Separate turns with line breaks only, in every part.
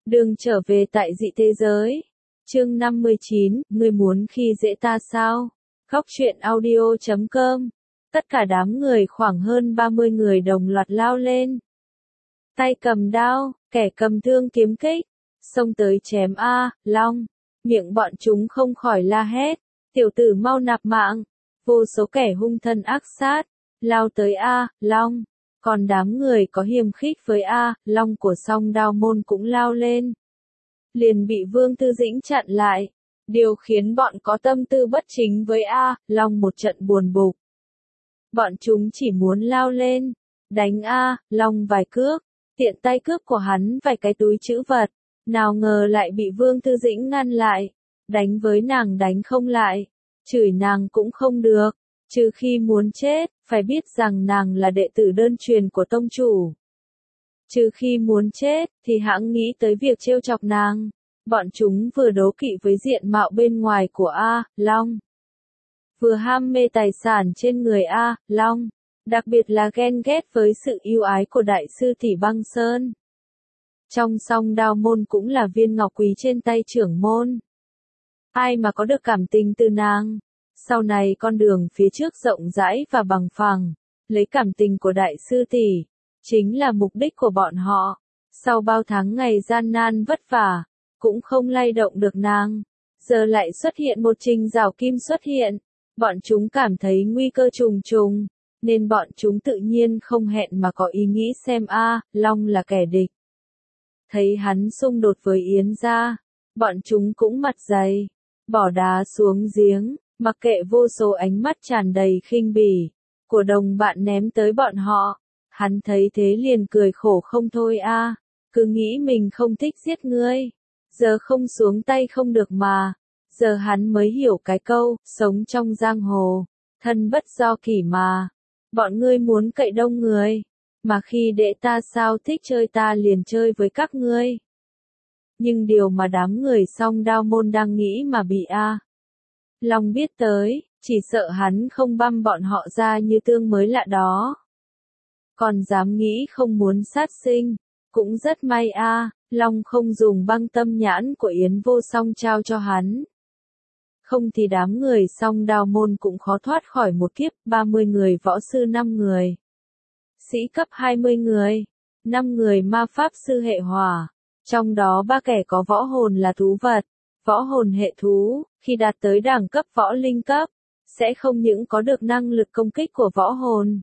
Đường trở về tại dị thế giới. Chương 59, ngươi muốn khi dễ ta sao? Góc truyện audio.com. Tất cả đám người khoảng hơn 30 người đồng loạt lao lên. Tay cầm đao, kẻ cầm thương kiếm kích, xông tới chém A, Long. Miệng bọn chúng không khỏi la hét, tiểu tử mau nạp mạng. Vô số kẻ hung thân ác sát, lao tới A, Long. Còn đám người có hiềm khích với A, Long của Song Đao Môn cũng lao lên. Liền bị Vương Tư Dĩnh chặn lại. Điều khiến bọn có tâm tư bất chính với A, Long một trận buồn bực. Bọn chúng chỉ muốn lao lên, đánh A, Long vài cước, tiện tay cướp của hắn vài cái túi trữ vật. Nào ngờ lại bị Vương Tư Dĩnh ngăn lại. Đánh với nàng đánh không lại, chửi nàng cũng không được. Trừ khi muốn chết, phải biết rằng nàng là đệ tử đơn truyền của tông chủ. Trừ khi muốn chết, thì hãng nghĩ tới việc trêu chọc nàng. Bọn chúng vừa đố kỵ với diện mạo bên ngoài của A, Long. Vừa ham mê tài sản trên người A, Long. Đặc biệt là ghen ghét với sự ưu ái của đại sư tỷ Băng Sơn. Trong Song Đao Môn cũng là viên ngọc quý trên tay trưởng môn. Ai mà có được cảm tình từ nàng. Sau này con đường phía trước rộng rãi và bằng phẳng, lấy cảm tình của đại sư tỷ, chính là mục đích của bọn họ. Sau bao tháng ngày gian nan vất vả, cũng không lay động được nàng. Giờ lại xuất hiện một Trình Giảo Kim xuất hiện, bọn chúng cảm thấy nguy cơ trùng trùng, nên bọn chúng tự nhiên không hẹn mà có ý nghĩ xem A, Long là kẻ địch. Thấy hắn xung đột với Yến gia, bọn chúng cũng mặt dày, bỏ đá xuống giếng. Mặc kệ vô số ánh mắt tràn đầy khinh bỉ của đồng bạn ném tới bọn họ, hắn thấy thế liền cười khổ không thôi A, cứ nghĩ mình không thích giết ngươi, giờ không xuống tay không được mà. Giờ hắn mới hiểu cái câu, sống trong giang hồ, thân bất do kỷ mà. Bọn ngươi muốn cậy đông người, mà khi đệ ta sao thích chơi ta liền chơi với các ngươi. Nhưng điều mà đám người Song Đao Môn đang nghĩ mà bị A, Long biết tới, chỉ sợ hắn không băm bọn họ ra như tương mới lạ đó. Còn dám nghĩ không muốn sát sinh, cũng rất may A, Long không dùng băng tâm nhãn của Yến Vô Song trao cho hắn. Không thì đám người Song Đao Môn cũng khó thoát khỏi một kiếp. 30 người võ sư 5 người, sĩ cấp 20 người, 5 người ma pháp sư hệ hỏa, trong đó 3 kẻ có võ hồn là thú vật. Võ hồn hệ thú, khi đạt tới đẳng cấp võ linh cấp, sẽ không những có được năng lực công kích của võ hồn,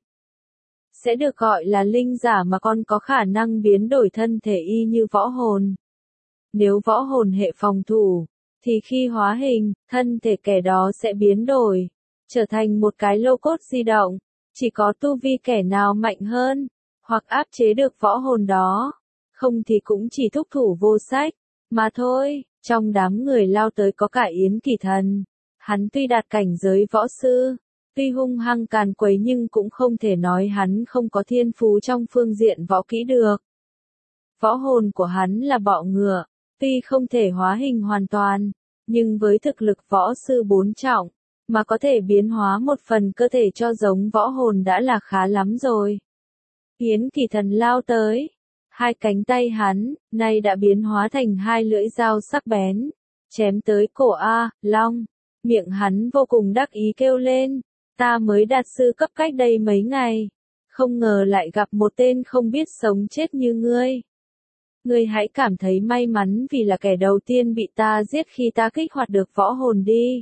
sẽ được gọi là linh giả mà còn có khả năng biến đổi thân thể y như võ hồn. Nếu võ hồn hệ phòng thủ, thì khi hóa hình, thân thể kẻ đó sẽ biến đổi, trở thành một cái lô cốt di động, chỉ có tu vi kẻ nào mạnh hơn, hoặc áp chế được võ hồn đó, không thì cũng chỉ thúc thủ vô sách, mà thôi. Trong đám người lao tới có cả Yến Kỳ Thần. Hắn tuy đạt cảnh giới võ sư, tuy hung hăng càn quấy nhưng cũng không thể nói hắn không có thiên phú trong phương diện võ kỹ được. Võ hồn của hắn là bọ ngựa, tuy không thể hóa hình hoàn toàn, nhưng với thực lực võ sư 4 trọng, mà có thể biến hóa một phần cơ thể cho giống võ hồn đã là khá lắm rồi. Yến Kỳ Thần lao tới. Hai cánh tay hắn, nay đã biến hóa thành 2 lưỡi dao sắc bén, chém tới cổ A, Long. Miệng hắn vô cùng đắc ý kêu lên, ta mới đạt sư cấp cách đây mấy ngày, không ngờ lại gặp một tên không biết sống chết như ngươi. Ngươi hãy cảm thấy may mắn vì là kẻ đầu tiên bị ta giết khi ta kích hoạt được võ hồn đi.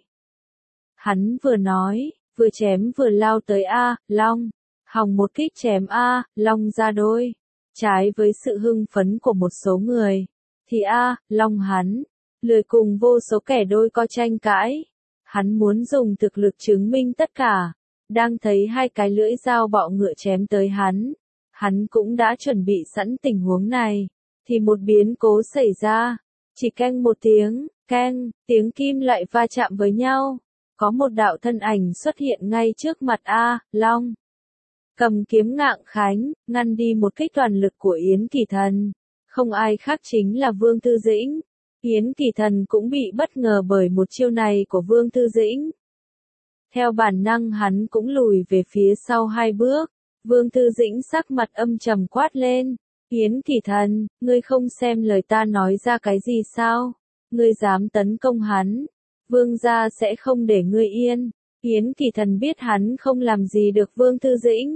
Hắn vừa nói, vừa chém vừa lao tới A, Long. Hòng một kích chém A, Long ra đôi. Trái với sự hưng phấn của một số người, thì A, Long hắn, lười cùng vô số kẻ đôi co tranh cãi. Hắn muốn dùng thực lực chứng minh tất cả. Đang thấy 2 cái lưỡi dao bọ ngựa chém tới hắn cũng đã chuẩn bị sẵn tình huống này. Thì một biến cố xảy ra. Chỉ keng một tiếng, keng, tiếng kim loại va chạm với nhau. Có một đạo thân ảnh xuất hiện ngay trước mặt A, Long. Cầm kiếm ngạng khánh, ngăn đi một kích toàn lực của Yến Kỳ Thần. Không ai khác chính là Vương Tư Dĩnh. Yến Kỳ Thần cũng bị bất ngờ bởi một chiêu này của Vương Tư Dĩnh. Theo bản năng hắn cũng lùi về phía sau 2 bước. Vương Tư Dĩnh sắc mặt âm trầm quát lên. Yến Kỳ Thần, ngươi không xem lời ta nói ra cái gì sao? Ngươi dám tấn công hắn, vương gia sẽ không để ngươi yên. Yến Kỳ Thần biết hắn không làm gì được Vương Thư Dĩnh.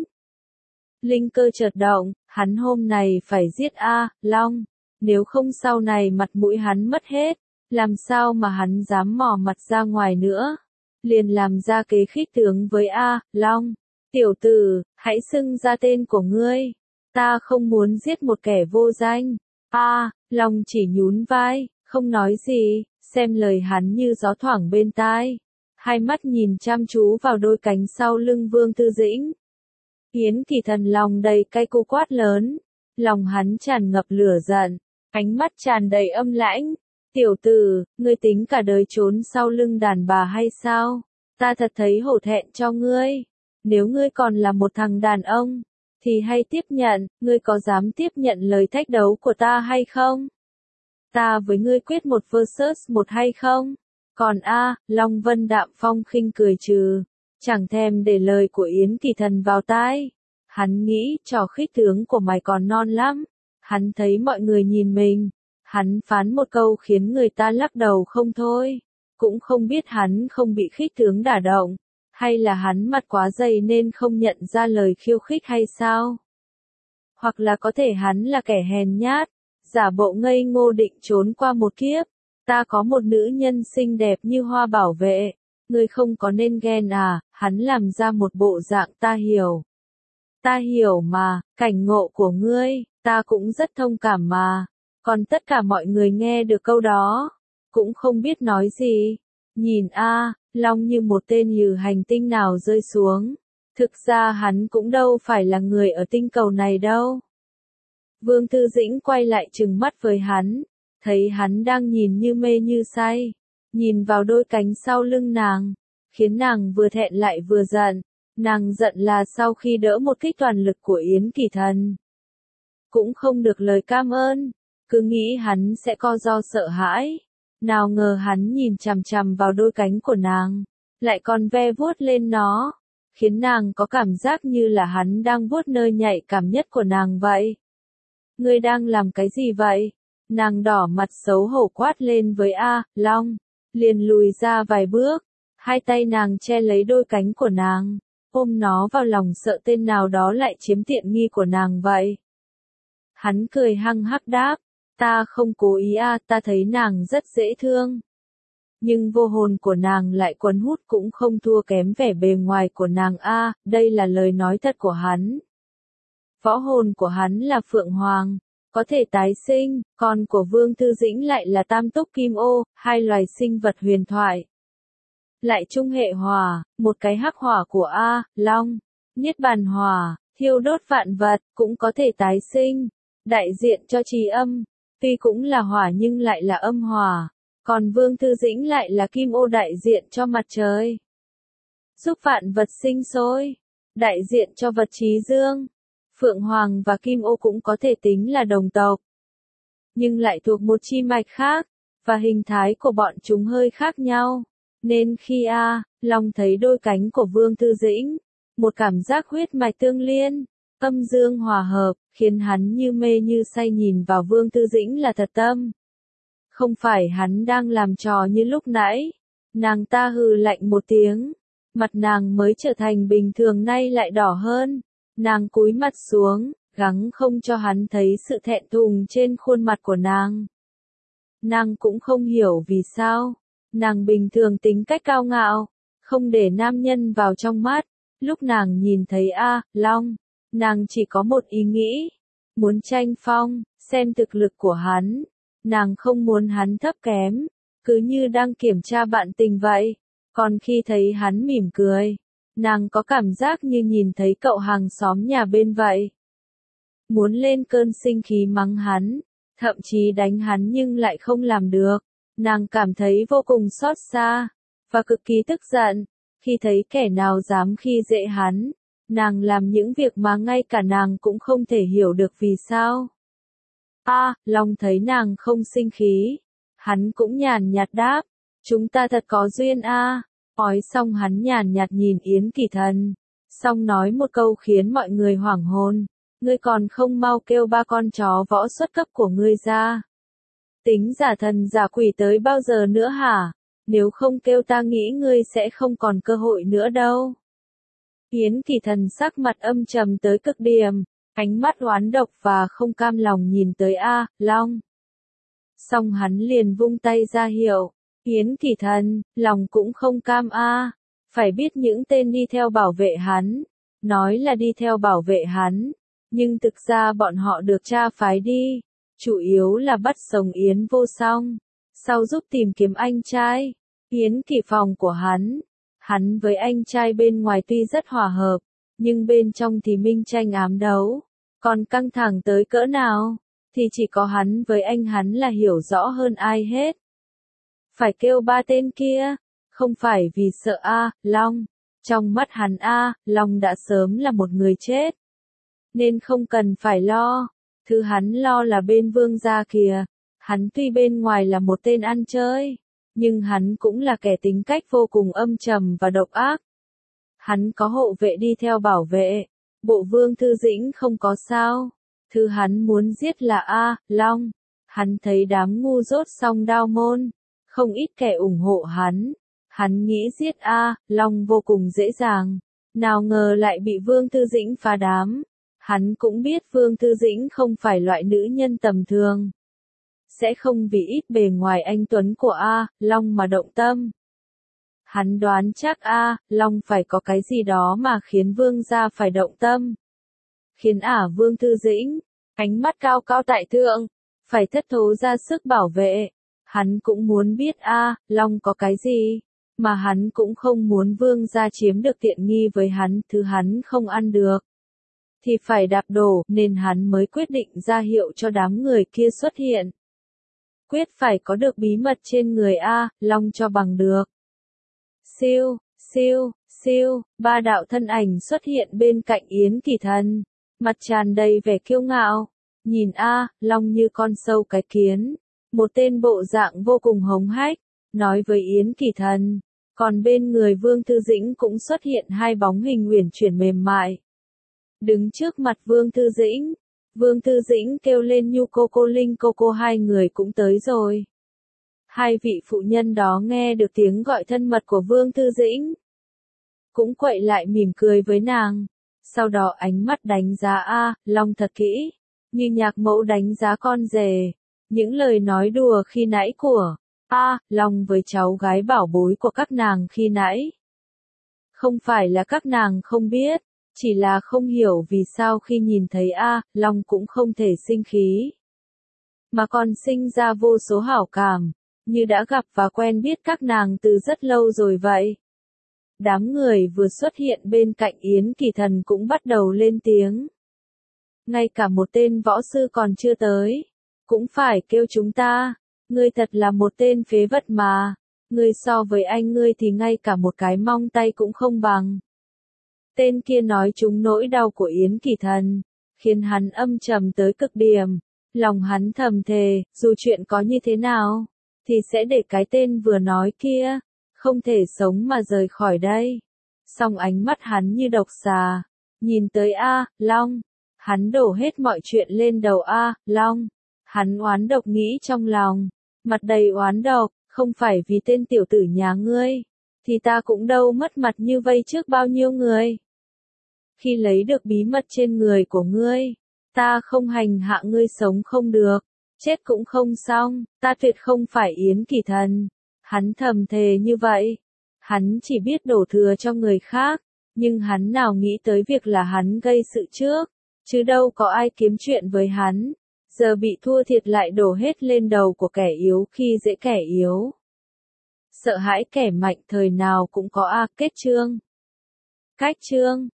Linh cơ chợt động, hắn hôm này phải giết A, Long. Nếu không sau này mặt mũi hắn mất hết, làm sao mà hắn dám mò mặt ra ngoài nữa. Liền làm ra kế khích tướng với A, Long. Tiểu tử, hãy xưng ra tên của ngươi. Ta không muốn giết một kẻ vô danh. A, Long chỉ nhún vai, không nói gì, xem lời hắn như gió thoảng bên tai. Hai mắt nhìn chăm chú vào đôi cánh sau lưng Vương Thư Dĩnh. Yến Kỳ Thần lòng đầy cay cú quát lớn. Lòng hắn tràn ngập lửa giận, ánh mắt tràn đầy âm lãnh. Tiểu tử, ngươi tính cả đời trốn sau lưng đàn bà hay sao? Ta thật thấy hổ thẹn cho ngươi. Nếu ngươi còn là một thằng đàn ông, thì hãy tiếp nhận, ngươi có dám tiếp nhận lời thách đấu của ta hay không? Ta với ngươi quyết một versus một hay không? Còn Long Vân Đạm Phong khinh cười trừ, chẳng thèm để lời của Yến Kỳ Thần vào tai. Hắn nghĩ trò khích tướng của mày còn non lắm. Hắn thấy mọi người nhìn mình, hắn phán một câu khiến người ta lắc đầu không thôi. Cũng không biết hắn không bị khích tướng đả động, hay là hắn mặt quá dày nên không nhận ra lời khiêu khích hay sao? Hoặc là có thể hắn là kẻ hèn nhát, giả bộ ngây ngô định trốn qua một kiếp. Ta có một nữ nhân xinh đẹp như hoa bảo vệ, ngươi không có nên ghen à? Hắn làm ra một bộ dạng ta hiểu. Ta hiểu mà, cảnh ngộ của ngươi, ta cũng rất thông cảm mà. Còn tất cả mọi người nghe được câu đó, cũng không biết nói gì. Nhìn Long như một tên từ hành tinh nào rơi xuống. Thực ra hắn cũng đâu phải là người ở tinh cầu này đâu. Vương Thư Dĩnh quay lại trừng mắt với hắn, thấy hắn đang nhìn như mê như say, nhìn vào đôi cánh sau lưng nàng, khiến nàng vừa thẹn lại vừa giận. Nàng giận là sau khi đỡ một kích toàn lực của Yến Kỳ Thần, cũng không được lời cảm ơn, cứ nghĩ hắn sẽ co do sợ hãi. Nào ngờ hắn nhìn chằm chằm vào đôi cánh của nàng, lại còn ve vuốt lên nó, khiến nàng có cảm giác như là hắn đang vuốt nơi nhạy cảm nhất của nàng vậy. Ngươi đang làm cái gì vậy? Nàng đỏ mặt xấu hổ quát lên với Long, liền lùi ra vài bước, hai tay nàng che lấy đôi cánh của nàng, ôm nó vào lòng sợ tên nào đó lại chiếm tiện nghi của nàng vậy. Hắn cười hăng hắc đáp, ta không cố ý ta thấy nàng rất dễ thương. Nhưng vô hồn của nàng lại cuốn hút cũng không thua kém vẻ bề ngoài của nàng đây là lời nói thật của hắn. Võ hồn của hắn là Phượng Hoàng, có thể tái sinh, con của Vương Thư Dĩnh lại là Tam Túc Kim Ô, hai loài sinh vật huyền thoại. Lại chung hệ hỏa, một cái hắc hỏa của Long, Niết Bàn Hỏa, thiêu đốt vạn vật, cũng có thể tái sinh, đại diện cho trì âm, tuy cũng là hỏa nhưng lại là âm hỏa, còn Vương Thư Dĩnh lại là Kim Ô đại diện cho mặt trời, giúp vạn vật sinh sôi, đại diện cho vật trí dương. Phượng Hoàng và Kim Ô cũng có thể tính là đồng tộc, nhưng lại thuộc một chi mạch khác, và hình thái của bọn chúng hơi khác nhau. Nên khi Long thấy đôi cánh của Vương Thư Dĩnh, một cảm giác huyết mạch tương liên, âm dương hòa hợp, khiến hắn như mê như say nhìn vào Vương Thư Dĩnh là thật tâm. Không phải hắn đang làm trò như lúc nãy. Nàng ta hừ lạnh một tiếng, mặt nàng mới trở thành bình thường nay lại đỏ hơn. Nàng cúi mặt xuống, gắng không cho hắn thấy sự thẹn thùng trên khuôn mặt của nàng. Nàng cũng không hiểu vì sao. Nàng bình thường tính cách cao ngạo, không để nam nhân vào trong mắt. Lúc nàng nhìn thấy Long, nàng chỉ có một ý nghĩ, muốn tranh phong, xem thực lực của hắn. Nàng không muốn hắn thấp kém, cứ như đang kiểm tra bạn tình vậy. Còn khi thấy hắn mỉm cười, nàng có cảm giác như nhìn thấy cậu hàng xóm nhà bên vậy. Muốn lên cơn sinh khí mắng hắn, thậm chí đánh hắn nhưng lại không làm được. Nàng cảm thấy vô cùng xót xa, và cực kỳ tức giận, khi thấy kẻ nào dám khi dễ hắn. Nàng làm những việc mà ngay cả nàng cũng không thể hiểu được vì sao. Long thấy nàng không sinh khí. Hắn cũng nhàn nhạt đáp, chúng ta thật có duyên Nói xong hắn nhàn nhạt nhìn Yến Kỳ Thần, xong nói một câu khiến mọi người hoảng hồn. ngươi còn không mau kêu ba con chó võ xuất cấp của ngươi ra. Tính giả thần giả quỷ tới bao giờ nữa hả? Nếu không kêu ta nghĩ ngươi sẽ không còn cơ hội nữa đâu. Yến Kỳ Thần sắc mặt âm trầm tới cực điểm, ánh mắt oán độc và không cam lòng nhìn tới A, Long. Xong hắn liền vung tay ra hiệu, Yến Kỳ Thần, lòng cũng không cam A, phải biết những tên đi theo bảo vệ hắn, nói là đi theo bảo vệ hắn, nhưng thực ra bọn họ được cha phái đi, chủ yếu là bắt sống Yến Vô Song, sau giúp tìm kiếm anh trai, Yến Kỳ Phòng của hắn. Hắn với anh trai bên ngoài tuy rất hòa hợp, nhưng bên trong thì minh tranh ám đấu, còn căng thẳng tới cỡ nào, thì chỉ có hắn với anh hắn là hiểu rõ hơn ai hết. Phải kêu ba tên kia, không phải vì sợ A, Long, trong mắt hắn A, Long đã sớm là một người chết, nên không cần phải lo, thứ hắn lo là bên Vương gia kìa, hắn tuy bên ngoài là một tên ăn chơi. Nhưng hắn cũng là kẻ tính cách vô cùng âm trầm và độc ác. Hắn có hộ vệ đi theo bảo vệ, bộ Vương Thư Dĩnh không có sao. Thứ hắn muốn giết là A, Long. Hắn thấy đám ngu dốt song đao môn, không ít kẻ ủng hộ hắn. Hắn nghĩ giết A, Long vô cùng dễ dàng. Nào ngờ lại bị Vương Thư Dĩnh phá đám. Hắn cũng biết Vương Thư Dĩnh không phải loại nữ nhân tầm thường. Sẽ không vì ít bề ngoài anh tuấn của A, Long mà động tâm. Hắn đoán chắc A, Long phải có cái gì đó mà khiến Vương gia phải động tâm. Khiến Vương Thư Dĩnh, ánh mắt cao cao tại thượng, phải thất thố ra sức bảo vệ. Hắn cũng muốn biết A, Long có cái gì, mà hắn cũng không muốn Vương gia chiếm được tiện nghi với hắn, thứ hắn không ăn được. Thì phải đạp đổ, nên hắn mới quyết định ra hiệu cho đám người kia xuất hiện. Quyết phải có được bí mật trên người A, Long cho bằng được. Siêu, siêu, siêu, ba đạo thân ảnh xuất hiện bên cạnh Yến Kỳ Thần, mặt tràn đầy vẻ kiêu ngạo, nhìn A, Long như con sâu cái kiến, một tên bộ dạng vô cùng hống hách, nói với Yến Kỳ Thần, còn bên người Vương Thư Dĩnh cũng xuất hiện hai bóng hình uyển chuyển mềm mại. Đứng trước mặt Vương Thư Dĩnh, Vương Thư Dĩnh kêu lên Nhu cô Linh cô hai người cũng tới rồi. Hai vị phụ nhân đó nghe được tiếng gọi thân mật của Vương Thư Dĩnh, cũng quậy lại mỉm cười với nàng, sau đó ánh mắt đánh giá A, Long thật kỹ, như nhạc mẫu đánh giá con rể. Những lời nói đùa khi nãy của A, Long với cháu gái bảo bối của các nàng khi nãy. Không phải là các nàng không biết, chỉ là không hiểu vì sao khi nhìn thấy A, Long cũng không thể sinh khí, mà còn sinh ra vô số hảo cảm, như đã gặp và quen biết các nàng từ rất lâu rồi vậy. Đám người vừa xuất hiện bên cạnh Yến Kỳ Thần cũng bắt đầu lên tiếng. Ngay cả một tên võ sư còn chưa tới, cũng phải kêu chúng ta, ngươi thật là một tên phế vật mà, ngươi so với anh ngươi thì ngay cả một cái mong tay cũng không bằng. Tên kia nói trúng nỗi đau của Yến Kỳ Thần, khiến hắn âm trầm tới cực điểm, lòng hắn thầm thề, dù chuyện có như thế nào, thì sẽ để cái tên vừa nói kia, không thể sống mà rời khỏi đây. Song ánh mắt hắn như độc xà, nhìn tới A, Long, hắn đổ hết mọi chuyện lên đầu A, Long, hắn oán độc nghĩ trong lòng, mặt đầy oán độc, không phải vì tên tiểu tử nhà ngươi, thì ta cũng đâu mất mặt như vây trước bao nhiêu người. Khi lấy được bí mật trên người của ngươi, ta không hành hạ ngươi sống không được, chết cũng không xong, ta tuyệt không phải Yến Kỳ Thần. Hắn thầm thề như vậy. Hắn chỉ biết đổ thừa cho người khác, nhưng hắn nào nghĩ tới việc là hắn gây sự trước, chứ đâu có ai kiếm chuyện với hắn. Giờ bị thua thiệt lại đổ hết lên đầu của kẻ yếu khi dễ kẻ yếu. Sợ hãi kẻ mạnh thời nào cũng có kết chương. Cách chương